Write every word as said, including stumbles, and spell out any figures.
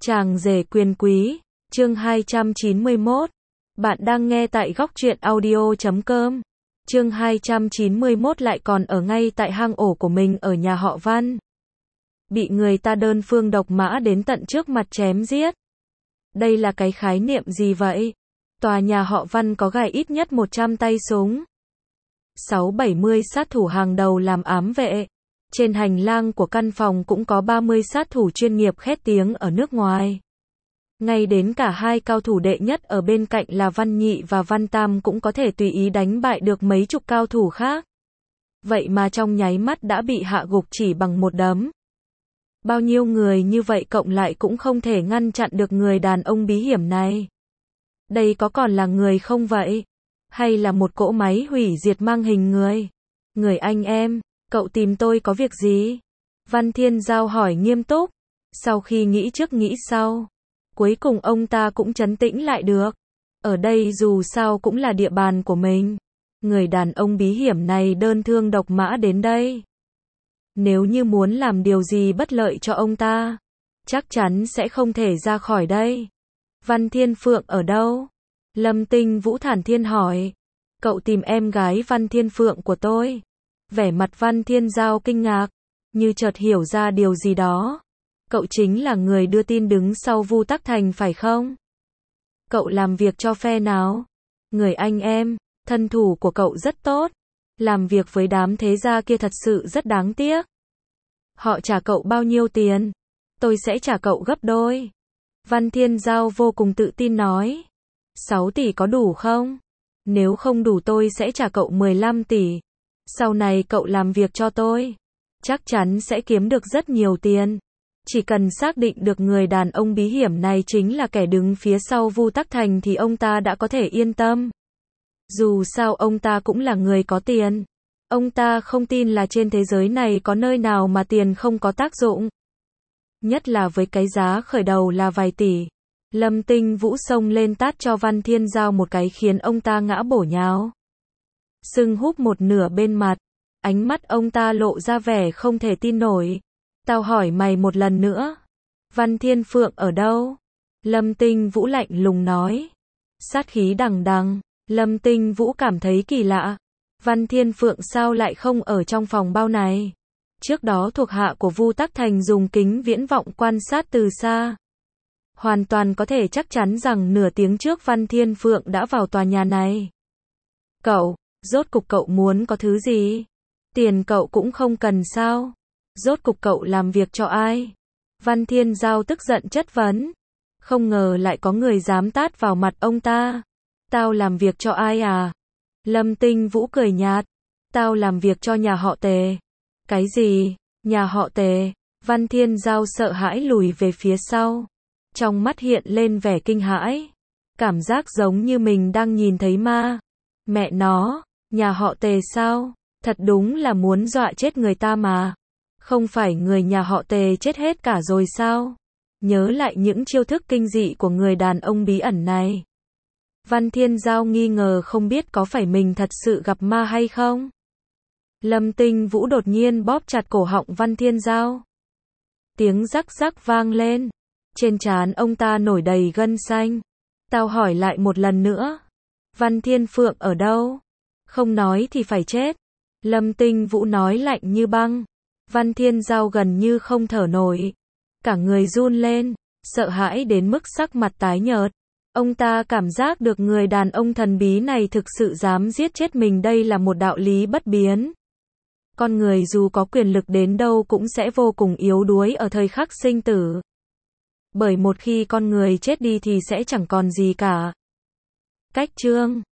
Chàng rể quyền quý, chương hai trăm chín mươi mốt. Bạn đang nghe tại góc truyện audio chấm com. Chương hai trăm chín mươi mốt lại còn ở ngay tại hang ổ của mình ở nhà họ Văn. Bị người ta đơn phương độc mã đến tận trước mặt chém giết. Đây là cái khái niệm gì vậy? Tòa nhà họ Văn có gài ít nhất một trăm tay súng. sáu bảy mươi sát thủ hàng đầu làm ám vệ. Trên hành lang của căn phòng cũng có ba mươi sát thủ chuyên nghiệp khét tiếng ở nước ngoài. Ngay đến cả hai cao thủ đệ nhất ở bên cạnh là Văn Nhị và Văn Tam cũng có thể tùy ý đánh bại được mấy chục cao thủ khác. Vậy mà trong nháy mắt đã bị hạ gục chỉ bằng một đấm. Bao nhiêu người như vậy cộng lại cũng không thể ngăn chặn được người đàn ông bí hiểm này. Đây có còn là người không vậy? Hay là một cỗ máy hủy diệt mang hình người? Người anh em, cậu tìm tôi có việc gì? Văn Thiên Giao hỏi nghiêm túc. Sau khi nghĩ trước nghĩ sau, cuối cùng ông ta cũng trấn tĩnh lại được. Ở đây dù sao cũng là địa bàn của mình. Người đàn ông bí hiểm này đơn thương độc mã đến đây. Nếu như muốn làm điều gì bất lợi cho ông ta, chắc chắn sẽ không thể ra khỏi đây. Văn Thiên Phượng ở đâu? Lâm Tinh Vũ thản thiên hỏi. Cậu tìm em gái Văn Thiên Phượng của tôi. Vẻ mặt Văn Thiên Giao kinh ngạc, như chợt hiểu ra điều gì đó. Cậu chính là người đưa tin đứng sau Vu Tắc Thành phải không? Cậu làm việc cho phe nào? Người anh em, thân thủ của cậu rất tốt. Làm việc với đám thế gia kia thật sự rất đáng tiếc. Họ trả cậu bao nhiêu tiền? Tôi sẽ trả cậu gấp đôi. Văn Thiên Giao vô cùng tự tin nói. sáu tỷ có đủ không? Nếu không đủ tôi sẽ trả cậu mười lăm tỷ. Sau này cậu làm việc cho tôi, chắc chắn sẽ kiếm được rất nhiều tiền. Chỉ cần xác định được người đàn ông bí hiểm này chính là kẻ đứng phía sau Vu Tắc Thành thì ông ta đã có thể yên tâm. Dù sao ông ta cũng là người có tiền. Ông ta không tin là trên thế giới này có nơi nào mà tiền không có tác dụng. Nhất là với cái giá khởi đầu là vài tỷ. Lâm Tinh Vũ xông lên tát cho Văn Thiên Giao một cái khiến ông ta ngã bổ nhào. Sưng húp một nửa bên mặt. Ánh mắt ông ta lộ ra vẻ không thể tin nổi. Tao hỏi mày một lần nữa. Văn Thiên Phượng ở đâu? Lâm Tinh Vũ lạnh lùng nói. Sát khí đằng đằng. Lâm Tinh Vũ cảm thấy kỳ lạ. Văn Thiên Phượng sao lại không ở trong phòng bao này? Trước đó thuộc hạ của Vu Tắc Thành dùng kính viễn vọng quan sát từ xa. Hoàn toàn có thể chắc chắn rằng nửa tiếng trước Văn Thiên Phượng đã vào tòa nhà này. Cậu, rốt cục cậu muốn có thứ gì? Tiền cậu cũng không cần sao? Rốt cục cậu làm việc cho ai? Văn Thiên Giao tức giận chất vấn. Không ngờ lại có người dám tát vào mặt ông ta. Tao làm việc cho ai à? Lâm Tinh Vũ cười nhạt. Tao làm việc cho nhà họ Tề. Cái gì? Nhà họ Tề? Văn Thiên Giao sợ hãi lùi về phía sau. Trong mắt hiện lên vẻ kinh hãi. Cảm giác giống như mình đang nhìn thấy ma. Mẹ nó, nhà họ Tề sao? Thật đúng là muốn dọa chết người ta mà. Không phải người nhà họ Tề chết hết cả rồi sao? Nhớ lại những chiêu thức kinh dị của người đàn ông bí ẩn này. Văn Thiên Giao nghi ngờ không biết có phải mình thật sự gặp ma hay không. Lâm Tinh Vũ đột nhiên bóp chặt cổ họng Văn Thiên Giao. Tiếng rắc rắc vang lên. Trên trán ông ta nổi đầy gân xanh. Tao hỏi lại một lần nữa. Văn Thiên Phượng ở đâu? Không nói thì phải chết. Lâm Tinh Vũ nói lạnh như băng. Văn Thiên Giao gần như không thở nổi. Cả người run lên, sợ hãi đến mức sắc mặt tái nhợt. Ông ta cảm giác được người đàn ông thần bí này thực sự dám giết chết mình, đây là một đạo lý bất biến. Con người dù có quyền lực đến đâu cũng sẽ vô cùng yếu đuối ở thời khắc sinh tử. Bởi một khi con người chết đi thì sẽ chẳng còn gì cả. Cách chương